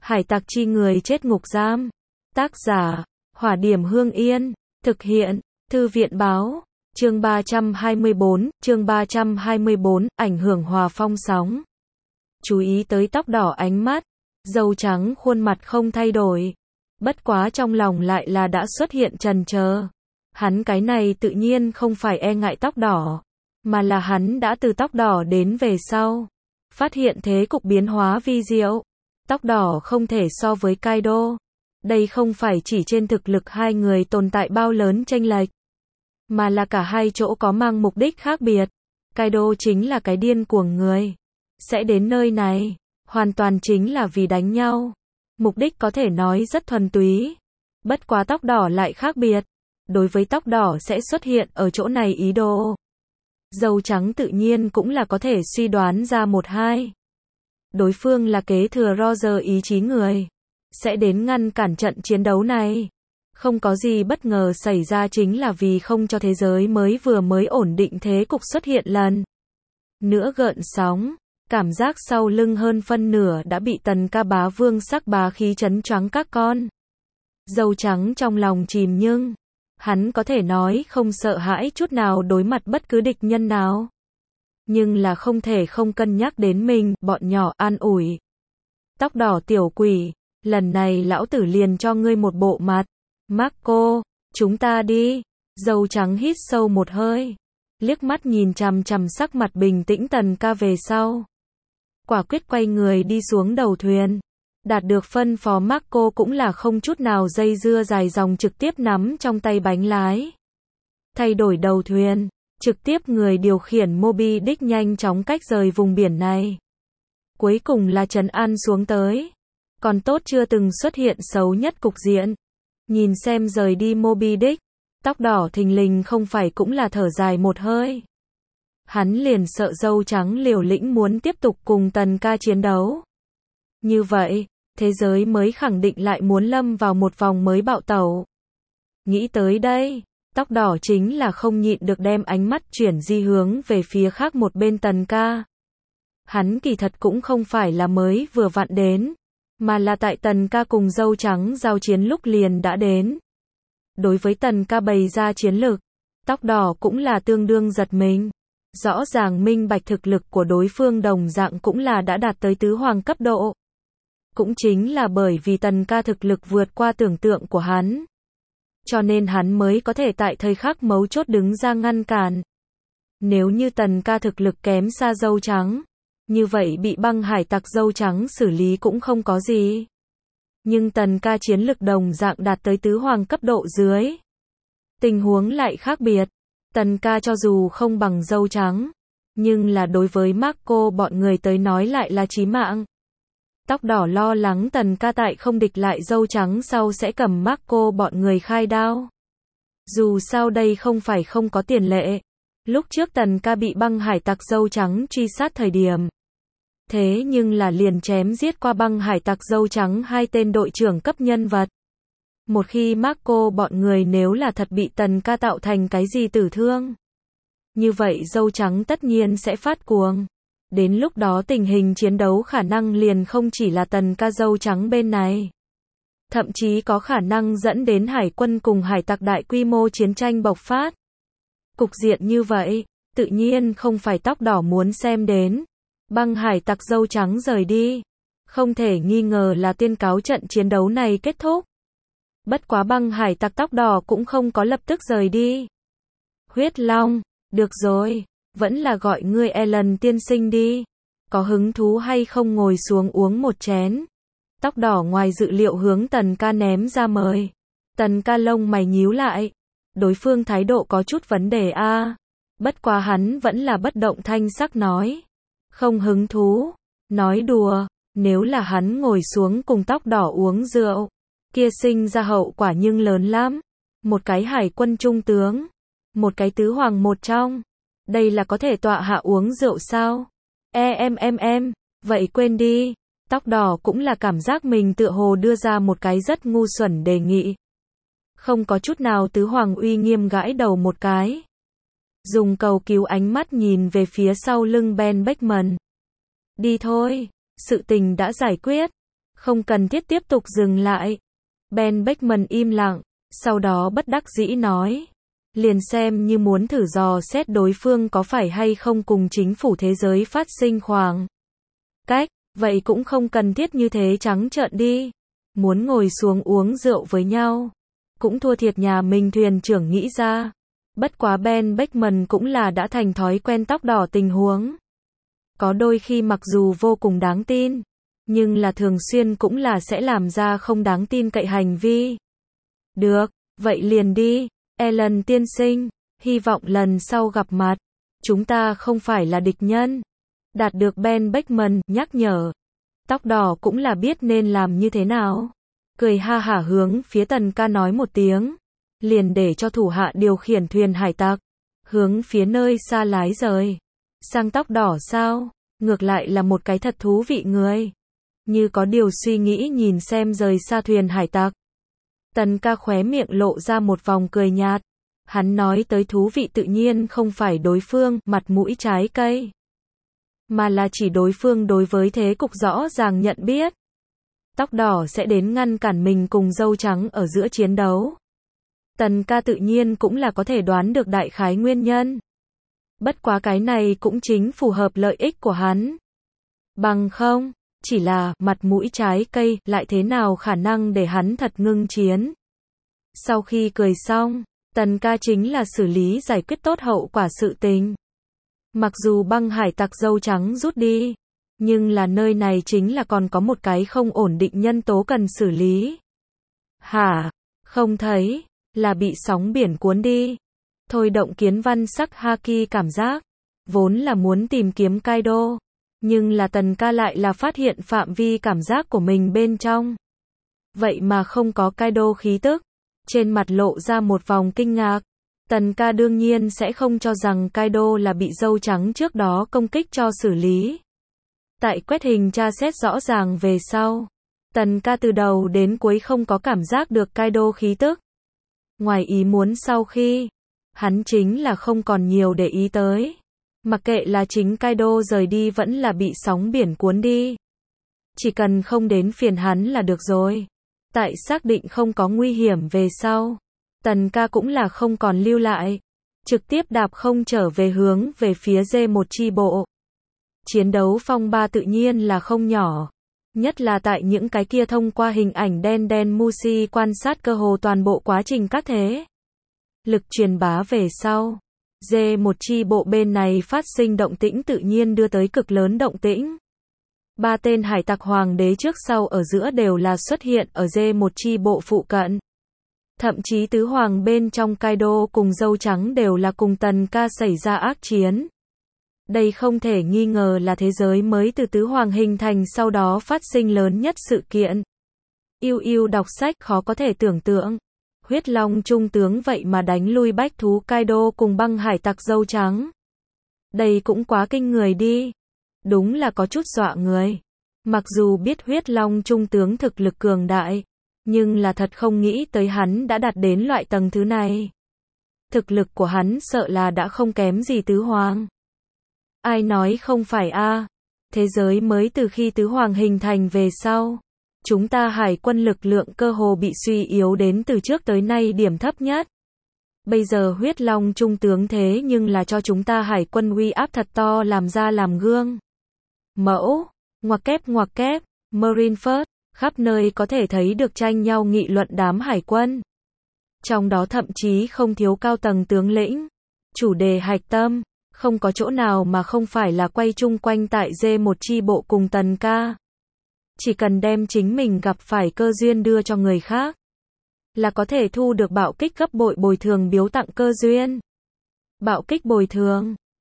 Hải tặc chi người chết ngục giam. Tác giả, Hỏa Điểm Hương Yên. Thực hiện, Thư viện báo. Chương 324, ảnh hưởng hòa phong sóng. Chú ý tới tóc đỏ ánh mắt, râu trắng khuôn mặt không thay đổi. Bất quá trong lòng lại là đã xuất hiện chần chờ. Hắn cái này tự nhiên không phải e ngại tóc đỏ, mà là hắn đã từ tóc đỏ đến về sau. Phát hiện thế cục biến hóa vi diệu. Tóc đỏ không thể so với Kaido. Đây không phải chỉ trên thực lực hai người tồn tại bao lớn chênh lệch, mà là cả hai chỗ có mang mục đích khác biệt. Kaido chính là cái điên cuồng người. Sẽ đến nơi này, hoàn toàn chính là vì đánh nhau. Mục đích có thể nói rất thuần túy. Bất quá tóc đỏ lại khác biệt. Đối với tóc đỏ sẽ xuất hiện ở chỗ này ý đồ. Dâu trắng tự nhiên cũng là có thể suy đoán ra một hai. Đối phương là kế thừa Roger ý chí người. Sẽ đến ngăn cản trận chiến đấu này. Không có gì bất ngờ xảy ra chính là vì không cho thế giới mới ổn định thế cục xuất hiện lần nữa gợn sóng. Cảm giác sau lưng hơn phân nửa đã bị Tần Ca bá vương sắc bá khí chấn choáng các con. Dâu trắng trong lòng chìm nhưng hắn có thể nói không sợ hãi chút nào đối mặt bất cứ địch nhân nào. Nhưng là không thể không cân nhắc đến mình, bọn nhỏ an ủi. Tóc đỏ tiểu quỷ, lần này lão tử liền cho ngươi một bộ mặt. Marco, chúng ta đi. Dâu trắng hít sâu một hơi. Liếc mắt nhìn chằm chằm sắc mặt bình tĩnh Tần Ca về sau. Quả quyết quay người đi xuống đầu thuyền. Đạt được phân phó Marco cũng là không chút nào dây dưa dài dòng trực tiếp nắm trong tay bánh lái. Thay đổi đầu thuyền, trực tiếp người điều khiển Moby Dick nhanh chóng cách rời vùng biển này. Cuối cùng là trấn an xuống tới. Còn tốt chưa từng xuất hiện xấu nhất cục diện. Nhìn xem rời đi Moby Dick, tóc đỏ thình lình không phải cũng là thở dài một hơi. Hắn liền sợ dâu trắng liều lĩnh muốn tiếp tục cùng Tần Ca chiến đấu. Như vậy, thế giới mới khẳng định lại muốn lâm vào một vòng mới bạo tẩu. Nghĩ tới đây, tóc đỏ chính là không nhịn được đem ánh mắt chuyển di hướng về phía khác một bên Tần Ca. Hắn kỳ thật cũng không phải là mới vừa vặn đến, mà là tại Tần Ca cùng dâu trắng giao chiến lúc liền đã đến. Đối với Tần Ca bày ra chiến lược, tóc đỏ cũng là tương đương giật mình. Rõ ràng minh bạch thực lực của đối phương đồng dạng cũng là đã đạt tới tứ hoàng cấp độ. Cũng chính là bởi vì Tần Ca thực lực vượt qua tưởng tượng của hắn, cho nên hắn mới có thể tại thời khắc mấu chốt đứng ra ngăn cản. Nếu như Tần Ca thực lực kém xa dâu trắng, như vậy bị băng hải tặc dâu trắng xử lý cũng không có gì. Nhưng Tần Ca chiến lực đồng dạng đạt tới tứ hoàng cấp độ dưới. Tình huống lại khác biệt. Tần Ca cho dù không bằng dâu trắng, nhưng là đối với Marco bọn người tới nói lại là chí mạng. Tóc đỏ lo lắng Tần Ca tại không địch lại dâu trắng sau sẽ cầm Marco bọn người khai đao. Dù sao đây không phải không có tiền lệ. Lúc trước Tần Ca bị băng hải tặc dâu trắng truy sát thời điểm. Thế nhưng là liền chém giết qua băng hải tặc dâu trắng hai tên đội trưởng cấp nhân vật. Một khi Marco bọn người nếu là thật bị Tần Ca tạo thành cái gì tử thương, như vậy dâu trắng tất nhiên sẽ phát cuồng. Đến lúc đó tình hình chiến đấu khả năng liền không chỉ là Tần Ca dâu trắng bên này. Thậm chí có khả năng dẫn đến hải quân cùng hải tặc đại quy mô chiến tranh bộc phát. Cục diện như vậy, tự nhiên không phải tóc đỏ muốn xem đến. Băng hải tặc dâu trắng rời đi. Không thể nghi ngờ là tuyên cáo trận chiến đấu này kết thúc. Bất quá băng hải tặc tóc đỏ cũng không có lập tức rời đi. Huyết Long, được rồi, vẫn là gọi ngươi Ellen tiên sinh đi. Có hứng thú hay không ngồi xuống uống một chén? Tóc đỏ ngoài dự liệu hướng Tần Ca ném ra mời. Tần Ca lông mày nhíu lại. Đối phương thái độ có chút vấn đề a. Bất quá hắn vẫn là bất động thanh sắc nói. Không hứng thú. Nói đùa, nếu là hắn ngồi xuống cùng tóc đỏ uống rượu, kia sinh ra hậu quả nhưng lớn lắm. Một cái hải quân trung tướng, một cái tứ hoàng một trong. Đây là có thể tọa hạ uống rượu sao? Vậy quên đi. Tóc đỏ cũng là cảm giác mình tựa hồ đưa ra một cái rất ngu xuẩn đề nghị. Không có chút nào tứ hoàng uy nghiêm gãi đầu một cái. Dùng cầu cứu ánh mắt nhìn về phía sau lưng Ben Beckman. Đi thôi, sự tình đã giải quyết. Không cần thiết tiếp tục dừng lại. Ben Beckman im lặng, sau đó bất đắc dĩ nói. Liền xem như muốn thử dò xét đối phương có phải hay không cùng chính phủ thế giới phát sinh khoảng cách, vậy cũng không cần thiết như thế trắng trợn đi. Muốn ngồi xuống uống rượu với nhau, cũng thua thiệt nhà mình thuyền trưởng nghĩ ra. Bất quá Ben Beckman cũng là đã thành thói quen tóc đỏ tình huống. Có đôi khi mặc dù vô cùng đáng tin, nhưng là thường xuyên cũng là sẽ làm ra không đáng tin cậy hành vi. Được, vậy liền đi, Alan tiên sinh, hy vọng lần sau gặp mặt, chúng ta không phải là địch nhân. Đạt được Ben Beckman nhắc nhở. Tóc đỏ cũng là biết nên làm như thế nào. Cười ha hả hướng phía Tần Ca nói một tiếng. Liền để cho thủ hạ điều khiển thuyền hải tặc. Hướng phía nơi xa lái rời. Sang tóc đỏ sao? Ngược lại là một cái thật thú vị người. Như có điều suy nghĩ nhìn xem rời xa thuyền hải tặc. Tần Ca khóe miệng lộ ra một vòng cười nhạt. Hắn nói tới thú vị tự nhiên không phải đối phương, mặt mũi trái cây. Mà là chỉ đối phương đối với thế cục rõ ràng nhận biết. Tóc đỏ sẽ đến ngăn cản mình cùng dâu trắng ở giữa chiến đấu. Tần Ca tự nhiên cũng là có thể đoán được đại khái nguyên nhân. Bất quá cái này cũng chính phù hợp lợi ích của hắn. Bằng không, chỉ là mặt mũi trái cây lại thế nào khả năng để hắn thật ngưng chiến. Sau khi cười xong, Tần Ca chính là xử lý giải quyết tốt hậu quả sự tình. Mặc dù băng hải tặc dâu trắng rút đi, nhưng là nơi này chính là còn có một cái không ổn định nhân tố cần xử lý. Hả? Không thấy, là bị sóng biển cuốn đi. Thôi động kiến văn sắc haki cảm giác, vốn là muốn tìm kiếm Kaido, nhưng là Tần Ca lại là phát hiện phạm vi cảm giác của mình bên trong. Vậy mà không có Kaido khí tức, trên mặt lộ ra một vòng kinh ngạc. Tần Ca đương nhiên sẽ không cho rằng Kaido là bị dâu trắng trước đó công kích cho xử lý. Tại quét hình tra xét rõ ràng về sau, Tần Ca từ đầu đến cuối không có cảm giác được Kaido khí tức. Ngoài ý muốn sau khi, hắn chính là không còn nhiều để ý tới. Mặc kệ là chính Kaido rời đi vẫn là bị sóng biển cuốn đi. Chỉ cần không đến phiền hắn là được rồi. Tại xác định không có nguy hiểm về sau, Tần Ca cũng là không còn lưu lại. Trực tiếp đạp không trở về hướng về phía D1 chi bộ. Chiến đấu phong ba tự nhiên là không nhỏ. Nhất là tại những cái kia thông qua hình ảnh đen đen Mushi quan sát cơ hồ toàn bộ quá trình các thế lực truyền bá về sau. D1 chi bộ bên này phát sinh động tĩnh tự nhiên đưa tới cực lớn động tĩnh. Ba tên hải tặc hoàng đế trước sau ở giữa đều là xuất hiện ở D1 chi bộ phụ cận. Thậm chí tứ hoàng bên trong Kaido cùng dâu trắng đều là cùng Tần Ca xảy ra ác chiến. Đây không thể nghi ngờ là thế giới mới từ tứ hoàng hình thành sau đó phát sinh lớn nhất sự kiện. Yêu đọc sách khó có thể tưởng tượng. Huyết Long trung tướng vậy mà đánh lui bách thú Kaido cùng băng hải tặc dâu trắng. Đây cũng quá kinh người đi. Đúng là có chút dọa người. Mặc dù biết Huyết Long trung tướng thực lực cường đại, nhưng là thật không nghĩ tới hắn đã đạt đến loại tầng thứ này. Thực lực của hắn sợ là đã không kém gì tứ hoàng. Ai nói không phải a? Thế giới mới từ khi tứ hoàng hình thành về sau, chúng ta hải quân lực lượng cơ hồ bị suy yếu đến từ trước tới nay điểm thấp nhất. Bây giờ Huyết Long trung tướng thế nhưng là cho chúng ta hải quân uy áp thật to làm ra làm gương. Mẫu, ngoặc kép, Marine First, khắp nơi có thể thấy được tranh nhau nghị luận đám hải quân. Trong đó thậm chí không thiếu cao tầng tướng lĩnh. Chủ đề hạch tâm, không có chỗ nào mà không phải là quay chung quanh tại D1 chi bộ cùng Tần Ca. Chỉ cần đem chính mình gặp phải cơ duyên đưa cho người khác, là có thể thu được bạo kích gấp bội bồi thường biếu tặng cơ duyên. Bạo kích bồi thường,